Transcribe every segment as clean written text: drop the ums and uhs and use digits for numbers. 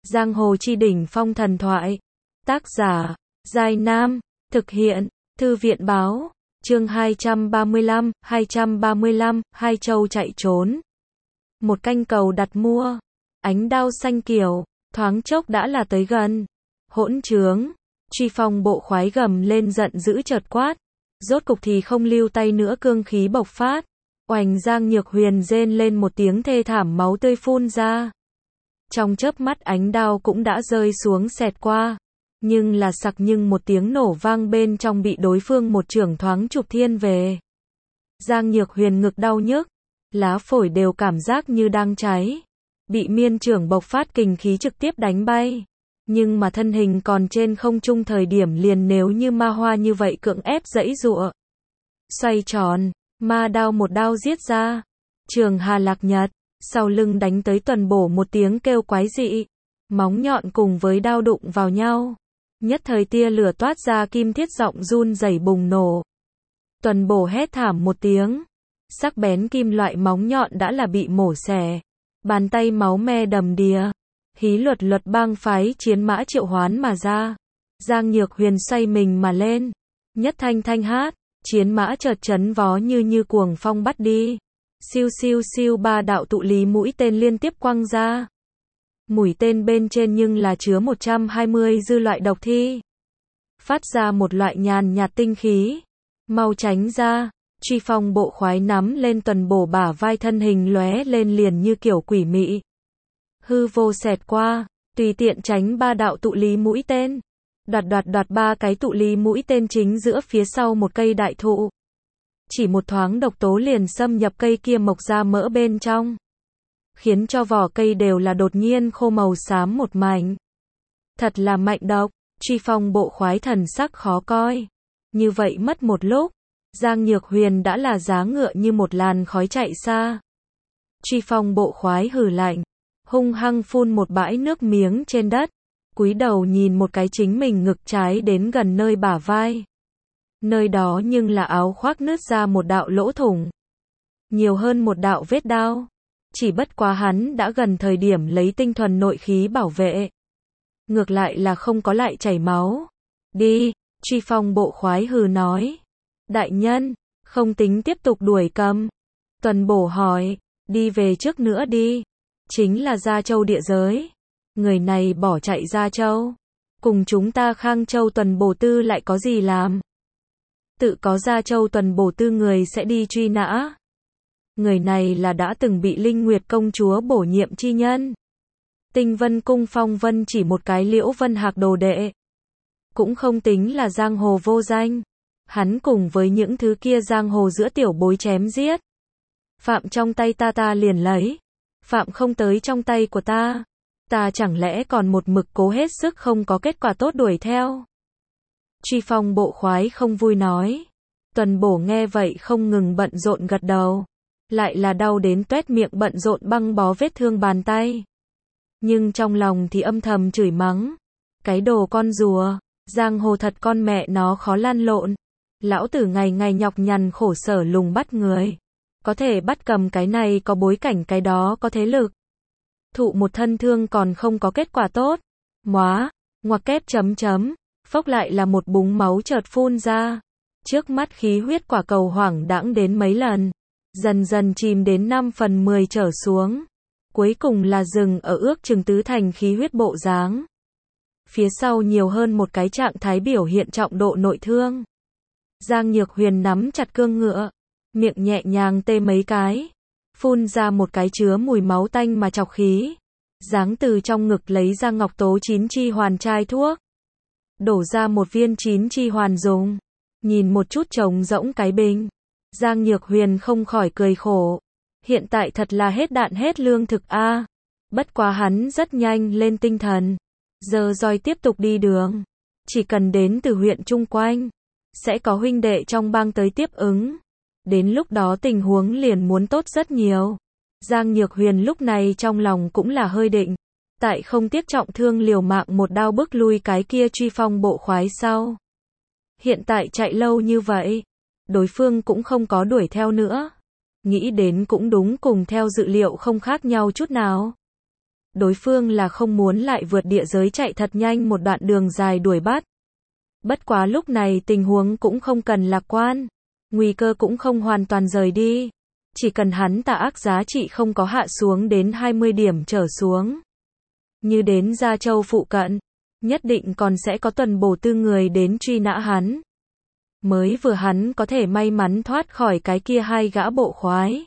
Giang hồ chi đỉnh phong thần thoại. Tác giả, Giai Nam. Thực hiện, Thư viện báo. Chương 235, Hai Châu chạy trốn. Một canh cầu đặt mua. Ánh đao xanh kiều, thoáng chốc đã là tới gần. Hỗn trướng. Truy Phong bộ khoái gầm lên giận dữ chợt quát. Rốt cục thì không lưu tay nữa, cương khí bộc phát. Oành, Giang Nhược Huyền rên lên một tiếng thê thảm, máu tươi phun ra. Trong chớp mắt ánh đao cũng đã rơi xuống xẹt qua. Nhưng là sặc, nhưng một tiếng nổ vang bên trong bị đối phương một chưởng thoáng chụp thiên về. Giang Nhược Huyền ngực đau nhức, lá phổi đều cảm giác như đang cháy. Bị miên chưởng bộc phát kình khí trực tiếp đánh bay. Nhưng mà thân hình còn trên không trung thời điểm liền nếu như ma hoa như vậy cưỡng ép giãy giụa. Xoay tròn, ma đao một đao giết ra. Trường Hà Lạc Nhật, sau lưng đánh tới Tuần Bổ một tiếng kêu quái dị. Móng nhọn cùng với đao đụng vào nhau. Nhất thời tia lửa toát ra, kim thiết giọng run rẩy bùng nổ. Tuần Bổ hét thảm một tiếng. Sắc bén kim loại móng nhọn đã là bị mổ xẻ. Bàn tay máu me đầm đìa. Hí luật bang phái chiến mã triệu hoán mà ra. Giang Nhược Huyền xoay mình mà lên. Nhất thanh thanh hát. Chiến mã chợt chấn vó như cuồng phong bắt đi. Siêu siêu siêu, ba đạo tụ lý mũi tên liên tiếp quăng ra. Mũi tên bên trên nhưng là chứa 120 dư loại độc thi. Phát ra một loại nhàn nhạt tinh khí. Mau tránh ra. Truy Phong bộ khoái nắm lên Tuần Bổ bả vai, thân hình lóe lên liền như kiểu quỷ mị. Hư vô xẹt qua, tùy tiện tránh ba đạo tụ lý mũi tên. Đoạt ba cái tụ lý mũi tên chính giữa phía sau một cây đại thụ. Chỉ một thoáng độc tố liền xâm nhập cây kia, mọc ra mỡ bên trong. Khiến cho vỏ cây đều là đột nhiên khô màu xám một mảnh. Thật là mạnh độc. Truy Phong bộ khoái thần sắc khó coi. Như vậy mất một lúc, Giang Nhược Huyền đã là giá ngựa như một làn khói chạy xa. Truy Phong bộ khoái hừ lạnh, hung hăng phun một bãi nước miếng trên đất, cúi đầu nhìn một cái chính mình ngực trái đến gần nơi bả vai. Nơi đó nhưng là áo khoác nứt ra một đạo lỗ thủng, nhiều hơn một đạo vết đao. Chỉ bất quá hắn đã gần thời điểm lấy tinh thuần nội khí bảo vệ, ngược lại là không có lại chảy máu. Đi, Truy Phong bộ khoái hừ nói. Đại nhân, không tính tiếp tục đuổi cầm. Tuần Bổ hỏi, đi về trước nữa đi. Chính là Gia Châu địa giới. Người này bỏ chạy Gia Châu. Cùng chúng ta Khang Châu Tuần Bổ Tư lại có gì làm? Tự có Gia Châu Tuần Bổ Tư người sẽ đi truy nã. Người này là đã từng bị Linh Nguyệt công chúa bổ nhiệm chi nhân. Tinh Vân cung Phong Vân chỉ một cái Liễu Vân Hạc đồ đệ. Cũng không tính là giang hồ vô danh. Hắn cùng với những thứ kia giang hồ giữa tiểu bối chém giết. Phạm trong tay ta liền lấy. Phạm không tới trong tay của ta chẳng lẽ còn một mực cố hết sức không có kết quả tốt đuổi theo? Truy Phong bộ khoái không vui nói. Tuần Bổ nghe vậy không ngừng bận rộn gật đầu. Lại là đau đến toét miệng, bận rộn băng bó vết thương bàn tay. Nhưng trong lòng thì âm thầm chửi mắng. Cái đồ con rùa, giang hồ thật con mẹ nó khó lăn lộn. Lão tử ngày ngày nhọc nhằn khổ sở lùng bắt người. Có thể bắt cầm cái này có bối cảnh, cái đó có thế lực. Thụ một thân thương còn không có kết quả tốt. Móa, ngoặc kép chấm. Phốc lại là một búng máu chợt phun ra. Trước mắt khí huyết quả cầu hoảng đãng đến mấy lần. Dần dần chìm đến 5/10 trở xuống. Cuối cùng là dừng ở ước chừng tứ thành khí huyết bộ dáng. Phía sau nhiều hơn một cái trạng thái biểu hiện trọng độ nội thương. Giang Nhược Huyền nắm chặt cương ngựa, miệng nhẹ nhàng tê mấy cái, phun ra một cái chứa mùi máu tanh mà chọc khí. Giáng từ trong ngực lấy ra ngọc tố 9 chi hoàn chai thuốc, đổ ra một viên 9 chi hoàn dùng. Nhìn một chút trống rỗng cái bình, Giang Nhược Huyền không khỏi cười khổ. Hiện tại thật là hết đạn hết lương thực a. Bất quá hắn rất nhanh lên tinh thần, giờ roi tiếp tục đi đường. Chỉ cần đến từ huyện chung quanh, sẽ có huynh đệ trong bang tới tiếp ứng. Đến lúc đó tình huống liền muốn tốt rất nhiều. Giang Nhược Huyền lúc này trong lòng cũng là hơi định. Tại không tiếc trọng thương liều mạng một đao bức lui cái kia Truy Phong bộ khoái sau. Hiện tại chạy lâu như vậy, đối phương cũng không có đuổi theo nữa. Nghĩ đến cũng đúng, cùng theo dự liệu không khác nhau chút nào. đối phương là không muốn lại vượt địa giới chạy thật nhanh một đoạn đường dài đuổi bắt. Bất quá lúc này tình huống cũng không cần lạc quan, nguy cơ cũng không hoàn toàn rời đi. Chỉ cần hắn tà ác giá trị không có hạ xuống đến 20 điểm trở xuống. Như đến Gia Châu phụ cận, nhất định còn sẽ có tuần bổ tư người đến truy nã hắn. Mới vừa hắn có thể may mắn thoát khỏi cái kia hai gã bộ khoái.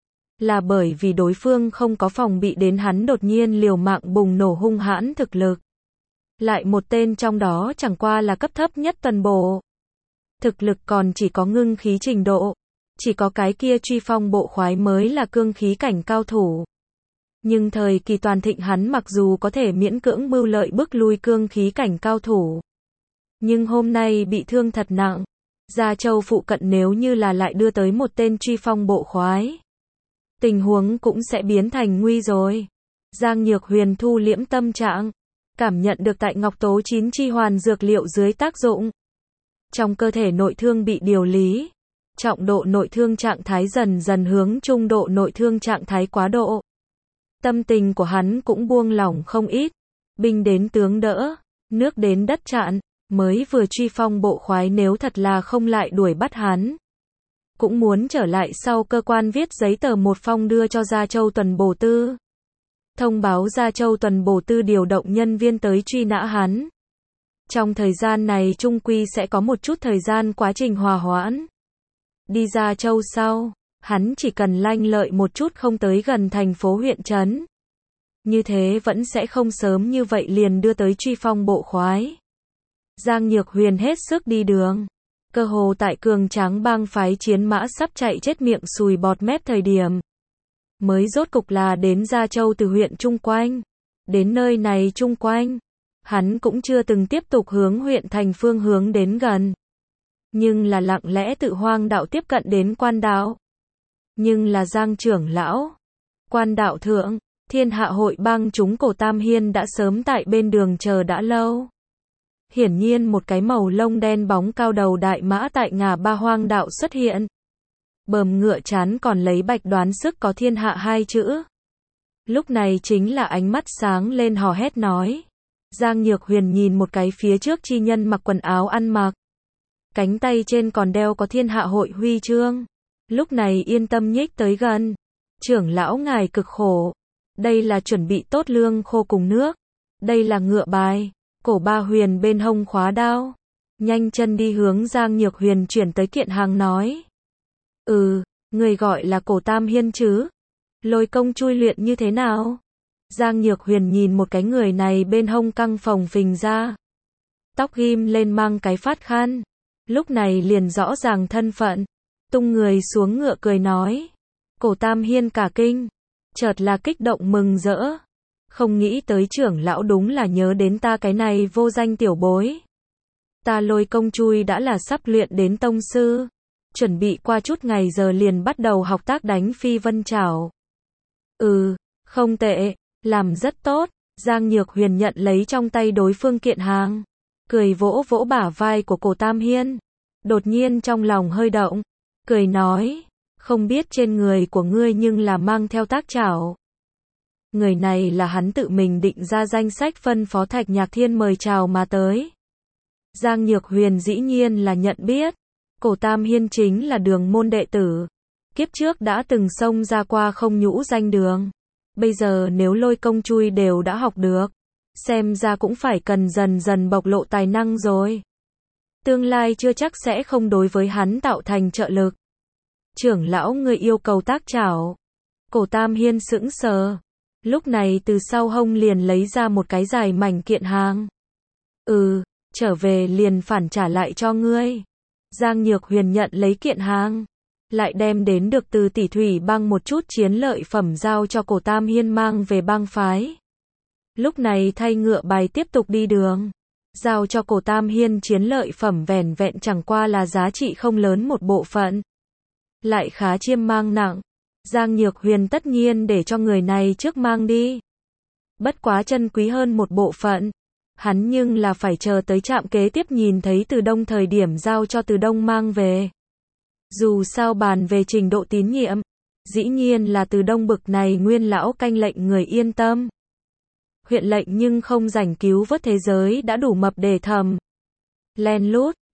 Là bởi vì đối phương không có phòng bị đến hắn đột nhiên liều mạng bùng nổ hung hãn thực lực. Lại một tên trong đó chẳng qua là cấp thấp nhất tuần bổ. Thực lực còn chỉ có ngưng khí trình độ. Chỉ có cái kia truy phong bộ khoái mới là cương khí cảnh cao thủ. Nhưng thời kỳ toàn thịnh hắn mặc dù có thể miễn cưỡng mưu lợi bức lui cương khí cảnh cao thủ. Nhưng hôm nay bị thương thật nặng. Gia Châu phụ cận nếu như là lại đưa tới một tên truy phong bộ khoái. Tình huống cũng sẽ biến thành nguy rồi. Giang Nhược Huyền thu liễm tâm trạng. Cảm nhận được tại Ngọc Tố 9 chi hoàn dược liệu dưới tác dụng. Trong cơ thể nội thương bị điều lý. Trọng độ nội thương trạng thái dần dần hướng trung độ nội thương trạng thái quá độ. Tâm tình của hắn cũng buông lỏng không ít. Binh đến tướng đỡ, nước đến đất chặn, mới vừa truy phong bộ khoái nếu thật là không lại đuổi bắt hắn. Cũng muốn trở lại sau cơ quan viết giấy tờ một phong đưa cho Gia Châu tuần bổ tư. Thông báo Gia Châu tuần bổ tư điều động nhân viên tới truy nã hắn. Trong thời gian này trung quy sẽ có một chút thời gian quá trình hòa hoãn. Đi Gia Châu sau, hắn chỉ cần lanh lợi một chút không tới gần thành phố huyện trấn. Như thế vẫn sẽ không sớm như vậy liền đưa tới truy phong bộ khoái. Giang Nhược Huyền hết sức đi đường. Cơ hồ tại cường tráng bang phái chiến mã sắp chạy chết miệng sùi bọt mép thời điểm. Mới rốt cục là đến Gia Châu từ huyện chung quanh. Đến nơi này chung quanh. Hắn cũng chưa từng tiếp tục hướng huyện thành phương hướng đến gần. Nhưng là lặng lẽ tự hoang đạo tiếp cận đến quan đạo. Nhưng là Giang trưởng lão. Quan đạo thượng, Thiên Hạ hội bang chúng Cổ Tam Hiên đã sớm tại bên đường chờ đã lâu. Hiển nhiên một cái màu lông đen bóng cao đầu đại mã tại ngả ba hoang đạo xuất hiện. Bờm ngựa chán còn lấy bạch đoán sức có thiên hạ hai chữ. Lúc này chính là ánh mắt sáng lên hò hét nói. Giang Nhược Huyền nhìn một cái phía trước chi nhân mặc quần áo ăn mặc. Cánh tay trên còn đeo có Thiên Hạ hội huy chương. Lúc này yên tâm nhích tới gần. Trưởng lão ngài cực khổ. Đây là chuẩn bị tốt lương khô cùng nước. Đây là ngựa bài. Cổ Ba Huyền bên hông khóa đao. Nhanh chân đi hướng Giang Nhược Huyền chuyển tới kiện hàng nói. Người gọi là Cổ Tam Hiên chứ? Lôi công chui luyện như thế nào? Giang Nhược Huyền nhìn một cái người này bên hông căng phồng phình ra. Tóc ghim lên mang cái phát khăn. Lúc này liền rõ ràng thân phận. Tung người xuống ngựa cười nói. Cổ Tam Hiên cả kinh. Chợt là kích động mừng rỡ. Không nghĩ tới trưởng lão đúng là nhớ đến ta cái này vô danh tiểu bối. Ta Lôi công chui đã là sắp luyện đến tông sư. Chuẩn bị qua chút ngày giờ liền bắt đầu học tác đánh phi vân trảo. Không tệ, làm rất tốt. Giang Nhược Huyền nhận lấy trong tay đối phương kiện hàng. Cười vỗ vỗ bả vai của Cổ Tam Hiên. Đột nhiên trong lòng hơi động. Cười nói, không biết trên người của ngươi nhưng là mang theo tác trảo. Người này là hắn tự mình định ra danh sách phân phó Thạch Nhạc Thiên mời chào mà tới. Giang Nhược Huyền dĩ nhiên là nhận biết. Cổ Tam Hiên chính là đường môn đệ tử. Kiếp trước đã từng xông ra qua không nhũ danh đường. Bây giờ nếu Lôi công chui đều đã học được. Xem ra cũng phải cần dần dần bộc lộ tài năng rồi. Tương lai chưa chắc sẽ không đối với hắn tạo thành trợ lực. Trưởng lão người yêu cầu tác trảo. Cổ Tam Hiên sững sờ. Lúc này từ sau hông liền lấy ra một cái dài mảnh kiện hàng. Trở về liền phản trả lại cho ngươi. Giang Nhược Huyền nhận lấy kiện hàng. Lại đem đến được từ Tỷ Thủy bang một chút chiến lợi phẩm giao cho Cổ Tam Hiên mang về bang phái. Lúc này thay ngựa bài tiếp tục đi đường. Giao cho Cổ Tam Hiên chiến lợi phẩm vẻn vẹn chẳng qua là giá trị không lớn một bộ phận. Lại khá chiêm mang nặng. Giang Nhược Huyền tất nhiên để cho người này trước mang đi. Bất quá chân quý hơn một bộ phận. Hắn nhưng là phải chờ tới trạm kế tiếp nhìn thấy Từ Đông thời điểm giao cho Từ Đông mang về. Dù sao bàn về trình độ tín nhiệm, dĩ nhiên là Từ Đông bực này nguyên lão canh lệnh người yên tâm. huyện lệnh nhưng không rảnh cứu vớt thế giới đã đủ mập để thầm. Len lút,